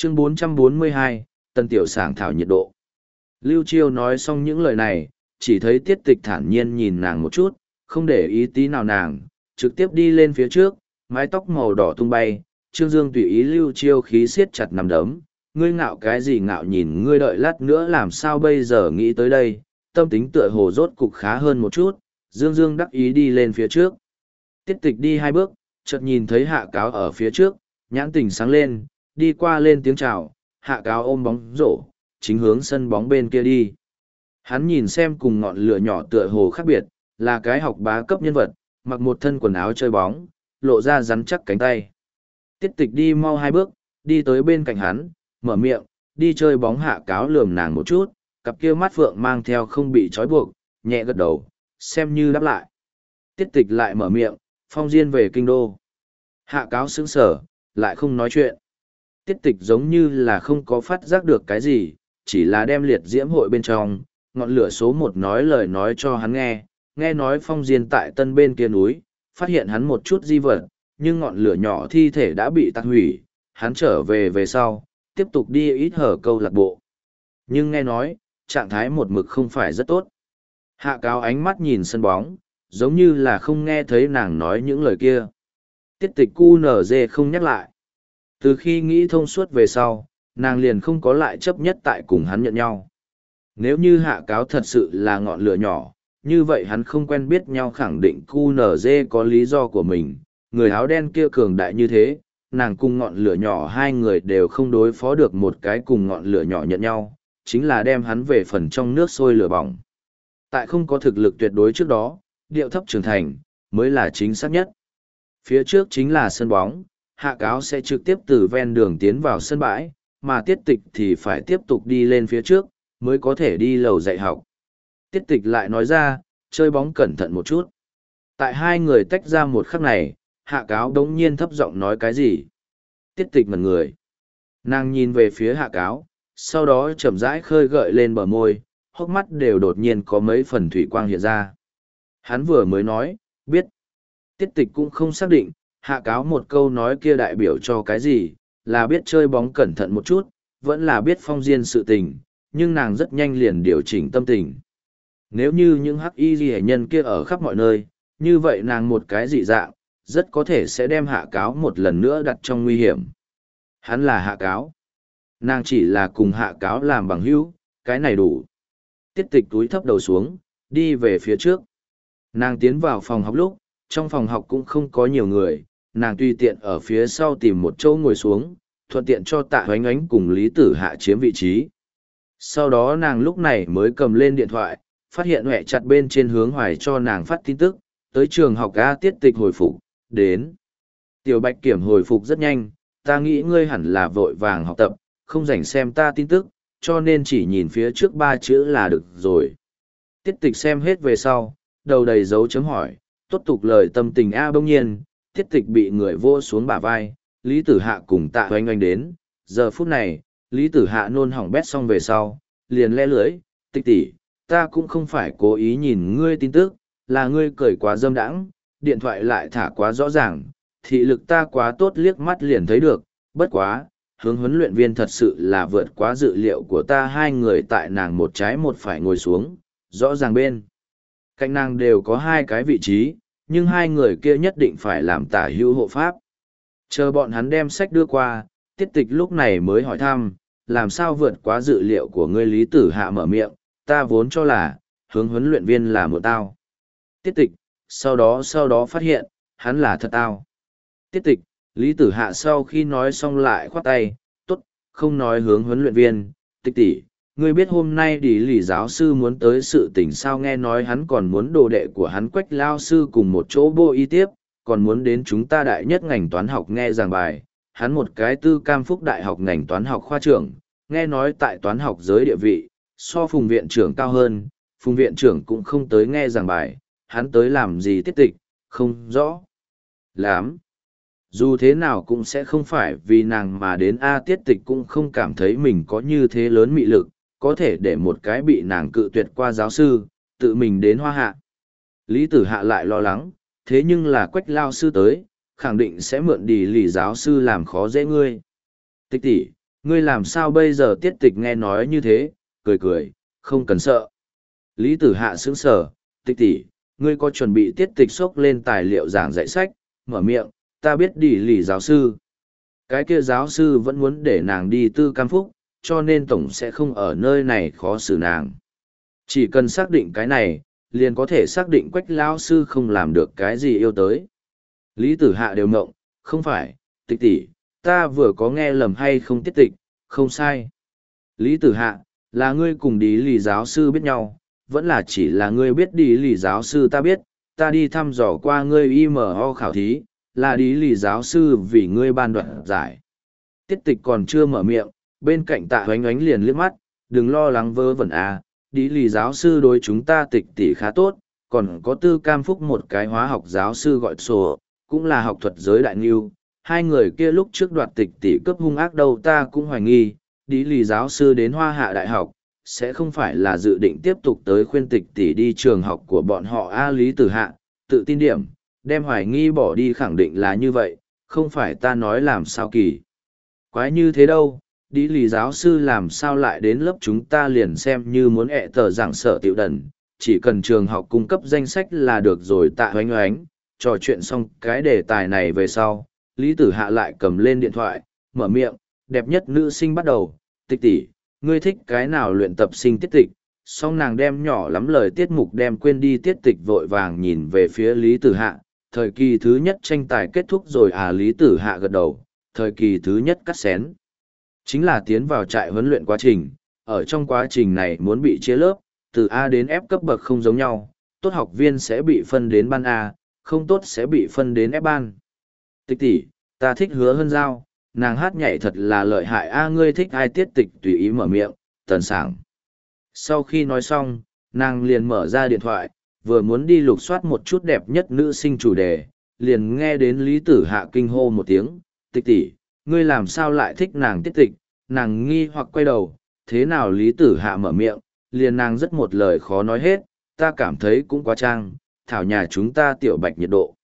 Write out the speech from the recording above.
Chương 442, Tân Tiểu Sảng thảo nhiệt độ. Lưu Chiêu nói xong những lời này, chỉ thấy Tiết Tịch thản nhiên nhìn nàng một chút, không để ý tí nào nàng, trực tiếp đi lên phía trước, mái tóc màu đỏ tung bay, Trương Dương tùy ý Lưu Chiêu khí siết chặt nằm đấm, ngươi ngạo cái gì ngạo, nhìn ngươi đợi lát nữa làm sao bây giờ nghĩ tới đây, tâm tính tựa hồ rốt cục khá hơn một chút, Dương Dương đắc ý đi lên phía trước. Tiết Tịch đi 2 bước, chợt nhìn thấy Hạ Cáo ở phía trước, nhãn tình sáng lên, đi qua lên tiếng chào, Hạ Cáo ôm bóng rổ, chính hướng sân bóng bên kia đi. Hắn nhìn xem cùng ngọn lửa nhỏ tựa hồ khác biệt, là cái học bá cấp nhân vật, mặc một thân quần áo chơi bóng, lộ ra rắn chắc cánh tay. Tiết Tịch đi mau 2 bước, đi tới bên cạnh hắn, mở miệng, đi chơi bóng. Hạ Cáo lườm nàng một chút, cặp kia mắt phượng mang theo không bị trói buộc, nhẹ gật đầu, xem như đáp lại. Tiết Tịch lại mở miệng, Phong Diên về kinh đô. Hạ Cáo sững sờ, lại không nói chuyện. Tiết Tịch giống như là không có phát giác được cái gì, chỉ là đem liệt diễm hội bên trong, ngọn lửa số 1 nói lời nói cho hắn nghe nói Phong Diên tại tân bên kia núi, phát hiện hắn một chút di vật, nhưng ngọn lửa nhỏ thi thể đã bị tạc hủy, hắn trở về sau, tiếp tục đi ít hở câu lạc bộ. Nhưng nghe nói, trạng thái một mực không phải rất tốt. Hạ Cáo ánh mắt nhìn sân bóng, giống như là không nghe thấy nàng nói những lời kia. Tiết Tịch QNZ không nhắc lại. Từ khi nghĩ thông suốt về sau, nàng liền không có lại chấp nhất tại cùng hắn nhận nhau. Nếu như Hạ Cáo thật sự là ngọn lửa nhỏ, như vậy hắn không quen biết nhau khẳng định QNZ có lý do của mình. Người áo đen kia cường đại như thế, nàng cùng ngọn lửa nhỏ hai người đều không đối phó được một cái cùng ngọn lửa nhỏ nhận nhau, chính là đem hắn về phần trong nước sôi lửa bỏng. Tại không có thực lực tuyệt đối trước đó, điệu thấp trưởng thành, mới là chính xác nhất. Phía trước chính là sân bóng, Hạ Cáo sẽ trực tiếp từ ven đường tiến vào sân bãi, mà Tiết Tịch thì phải tiếp tục đi lên phía trước, mới có thể đi lầu dạy học. Tiết Tịch lại nói ra, chơi bóng cẩn thận một chút. Tại hai người tách ra một khắc này, Hạ Cáo đống nhiên thấp giọng nói cái gì. Tiết Tịch ngẩn người. Nàng nhìn về phía Hạ Cáo, sau đó chậm rãi khơi gợi lên bờ môi, hốc mắt đều đột nhiên có mấy phần thủy quang hiện ra. Hắn vừa mới nói, biết. Tiết Tịch cũng không xác định, Hạ Cáo một câu nói kia đại biểu cho cái gì, là biết chơi bóng cẩn thận một chút, vẫn là biết Phong Diên sự tình, nhưng nàng rất nhanh liền điều chỉnh tâm tình. Nếu như những hắc y ghi nhân kia ở khắp mọi nơi, như vậy nàng một cái dị dạng, rất có thể sẽ đem Hạ Cáo một lần nữa đặt trong nguy hiểm. Hắn là Hạ Cáo. Nàng chỉ là cùng Hạ Cáo làm bằng hữu, cái này đủ. Tiết Tịch túi thấp đầu xuống, đi về phía trước. Nàng tiến vào phòng học lúc, trong phòng học cũng không có nhiều người, nàng tùy tiện ở phía sau tìm một chỗ ngồi xuống, thuận tiện cho Tạ Hoánh Ánh cùng Lý Tử Hạ chiếm vị trí. Sau đó nàng lúc này mới cầm lên điện thoại, phát hiện Huệ chặt bên trên hướng Hoài cho nàng phát tin tức, tới trường học A. Tiết Tịch hồi phục, đến. Tiểu Bạch Kiểm hồi phục rất nhanh, ta nghĩ ngươi hẳn là vội vàng học tập, không rảnh xem ta tin tức, cho nên chỉ nhìn phía trước 3 chữ là được rồi. Tiết Tịch xem hết về sau, đầu đầy dấu chấm hỏi, tốt tục lời tâm tình A. Bỗng nhiên, Tiết Tịch bị người vô xuống bả vai, Lý Tử Hạ cùng Tạ Hoánh Ánh đến, giờ phút này, Lý Tử Hạ nôn hỏng bét xong về sau, liền le lưỡi, Tịch tỷ, ta cũng không phải cố ý nhìn ngươi tin tức, là ngươi cười quá dâm đãng, điện thoại lại thả quá rõ ràng, thị lực ta quá tốt liếc mắt liền thấy được, bất quá, hướng huấn luyện viên thật sự là vượt quá dự liệu của ta. Hai người tại nàng một trái một phải ngồi xuống, rõ ràng bên cạnh nàng đều có 2 cái vị trí, nhưng 2 người kia nhất định phải làm tả hữu hộ pháp. Chờ bọn hắn đem sách đưa qua, Tiết Tịch lúc này mới hỏi thăm, làm sao vượt quá dự liệu của ngươi. Lý Tử Hạ mở miệng, ta vốn cho là, hướng huấn luyện viên là một tao. Tiết Tịch, sau đó phát hiện, hắn là thật tao. Tiết Tịch, Lý Tử Hạ sau khi nói xong lại khoát tay, tốt, không nói hướng huấn luyện viên. Tịch tỷ, ngươi biết hôm nay đi lì giáo sư muốn tới sự tình sao? Nghe nói hắn còn muốn đồ đệ của hắn Quách lao sư cùng một chỗ bô y tiếp, còn muốn đến chúng ta đại nhất ngành toán học nghe giảng bài. Hắn một cái tư cam phúc đại học ngành toán học khoa trưởng, nghe nói tại toán học giới địa vị, so Phùng viện trưởng cao hơn, Phùng viện trưởng cũng không tới nghe giảng bài, hắn tới làm gì? Tiết Tịch, không rõ lắm. Dù thế nào cũng sẽ không phải vì nàng mà đến A. Tiết Tịch cũng không cảm thấy mình có như thế lớn mị lực, có thể để một cái bị nàng cự tuyệt qua giáo sư, tự mình đến Hoa Hạ. Lý Tử Hạ lại lo lắng, thế nhưng là Quách lao sư tới, khẳng định sẽ mượn đi lì giáo sư làm khó dễ ngươi. Tịch tỷ, Ngươi làm sao bây giờ tiết tịch nghe nói như thế, cười cười, không cần sợ. Lý tử hạ sững sờ, tịch tỷ, ngươi có chuẩn bị tiết tịch xốc lên tài liệu giảng dạy sách, mở miệng, ta biết đi lì giáo sư. Cái kia giáo sư vẫn muốn để nàng đi Tư Cam Phúc, cho nên tổng sẽ không ở nơi này khó xử nàng. Chỉ cần xác định cái này, liền có thể xác định Quách lão sư không làm được cái gì yêu tới. Lý tử hạ đều mộng, không phải, tịch tỷ, ta vừa có nghe lầm hay không tiết tịch, không sai. Lý tử hạ, là ngươi cùng đi lì giáo sư biết nhau, vẫn là chỉ là ngươi biết đi lì giáo sư ta biết, ta đi thăm dò qua ngươi IMO khảo thí, là đi lì giáo sư vì ngươi ban đoạn giải. Tiết tịch còn chưa mở miệng, bên cạnh tạ oánh oánh liền liếc mắt, đừng lo lắng vớ vẩn à, đi lì giáo sư đối chúng ta tịch tỷ khá tốt, còn có Tư Cam Phúc một cái hóa học giáo sư gọi sổ, cũng là học thuật giới đại nghiêu. Hai người kia lúc trước đoạt tịch tỷ cấp hung ác đâu ta cũng hoài nghi, đi lì giáo sư đến Hoa Hạ Đại học, sẽ không phải là dự định tiếp tục tới khuyên tịch tỷ đi trường học của bọn họ A Lý Tử Hạ, tự tin điểm, đem hoài nghi bỏ đi khẳng định là như vậy, không phải ta nói làm sao kỳ. Quái như thế đâu, đi lì giáo sư làm sao lại đến lớp chúng ta liền xem như muốn ẹ tờ giảng sở tiểu đần, chỉ cần trường học cung cấp danh sách là được rồi tạ oánh oánh, trò chuyện xong cái đề tài này về sau, Lý Tử Hạ lại cầm lên điện thoại, mở miệng, đẹp nhất nữ sinh bắt đầu, tịch tỷ, ngươi thích cái nào luyện tập sinh tiết tịch, song nàng đem nhỏ lắm lời tiết mục đem quên đi tiết tịch vội vàng nhìn về phía Lý Tử Hạ, thời kỳ thứ nhất tranh tài kết thúc rồi à Lý Tử Hạ gật đầu, thời kỳ thứ nhất cắt xén. Chính là tiến vào trại huấn luyện quá trình, ở trong quá trình này muốn bị chia lớp, từ A đến F cấp bậc không giống nhau, tốt học viên sẽ bị phân đến ban A, không tốt sẽ bị phân đến F ban. Tịch tỷ, ta thích Hứa Hân Giao, nàng hát nhảy thật là lợi hại a ngươi thích ai tiết tịch tùy ý mở miệng, tần sảng. Sau khi nói xong, nàng liền mở ra điện thoại, vừa muốn đi lục soát một chút đẹp nhất nữ sinh chủ đề, liền nghe đến Lý Tử Hạ kinh hô một tiếng, tịch tỷ, ngươi làm sao lại thích nàng tiết tịch, nàng nghi hoặc quay đầu, thế nào Lý Tử Hạ mở miệng, liền nàng rất một lời khó nói hết, ta cảm thấy cũng quá trang, thảo nhà chúng ta tiểu bạch nhiệt độ.